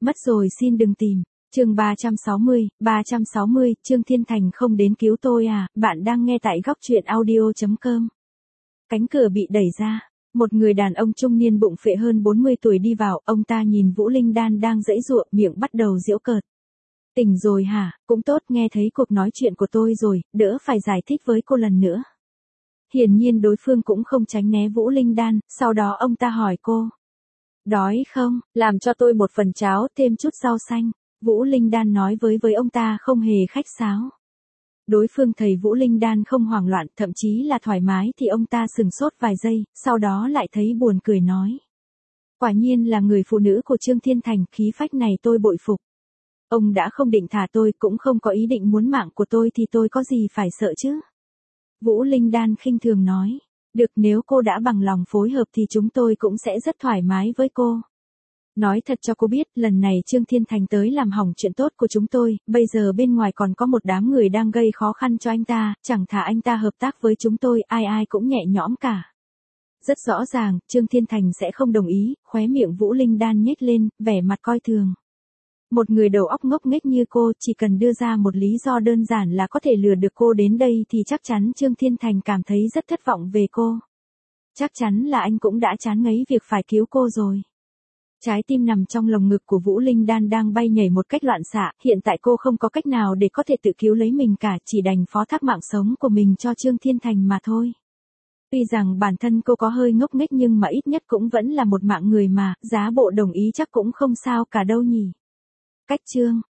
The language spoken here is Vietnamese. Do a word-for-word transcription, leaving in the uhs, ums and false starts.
Mất rồi xin đừng tìm. Chương ba trăm sáu mươi, ba trăm sáu mươi, Trương Thiên Thành không đến cứu tôi à, bạn đang nghe tại góc truyện audio chấm com. Cánh cửa bị đẩy ra, một người đàn ông trung niên bụng phệ hơn bốn mươi tuổi đi vào, ông ta nhìn Vũ Linh Đan đang giãy giụa, miệng bắt đầu giễu cợt. Tỉnh rồi hả, cũng tốt, nghe thấy cuộc nói chuyện của tôi rồi, đỡ phải giải thích với cô lần nữa. Hiển nhiên đối phương cũng không tránh né Vũ Linh Đan, sau đó ông ta hỏi cô. Đói không, làm cho tôi một phần cháo, thêm chút rau xanh. Vũ Linh Đan nói với với ông ta không hề khách sáo. Đối phương thấy Vũ Linh Đan không hoảng loạn, thậm chí là thoải mái thì ông ta sừng sốt vài giây, sau đó lại thấy buồn cười nói. Quả nhiên là người phụ nữ của Trương Thiên Thành, khí phách này tôi bội phục. Ông đã không định thả tôi, cũng không có ý định muốn mạng của tôi thì tôi có gì phải sợ chứ. Vũ Linh Đan khinh thường nói. Được, nếu cô đã bằng lòng phối hợp thì chúng tôi cũng sẽ rất thoải mái với cô. Nói thật cho cô biết, lần này Trương Thiên Thành tới làm hỏng chuyện tốt của chúng tôi, bây giờ bên ngoài còn có một đám người đang gây khó khăn cho anh ta, chẳng thà anh ta hợp tác với chúng tôi, ai ai cũng nhẹ nhõm cả. Rất rõ ràng, Trương Thiên Thành sẽ không đồng ý, khóe miệng Vũ Linh Đan nhếch lên, vẻ mặt coi thường. Một người đầu óc ngốc nghếch như cô, chỉ cần đưa ra một lý do đơn giản là có thể lừa được cô đến đây thì chắc chắn Trương Thiên Thành cảm thấy rất thất vọng về cô. Chắc chắn là anh cũng đã chán ngấy việc phải cứu cô rồi. Trái tim nằm trong lồng ngực của Vũ Linh Đan đang bay nhảy một cách loạn xạ, hiện tại cô không có cách nào để có thể tự cứu lấy mình cả, chỉ đành phó thác mạng sống của mình cho Trương Thiên Thành mà thôi. Tuy rằng bản thân cô có hơi ngốc nghếch nhưng mà ít nhất cũng vẫn là một mạng người mà, giá bộ đồng ý chắc cũng không sao cả đâu nhỉ. Cách Trương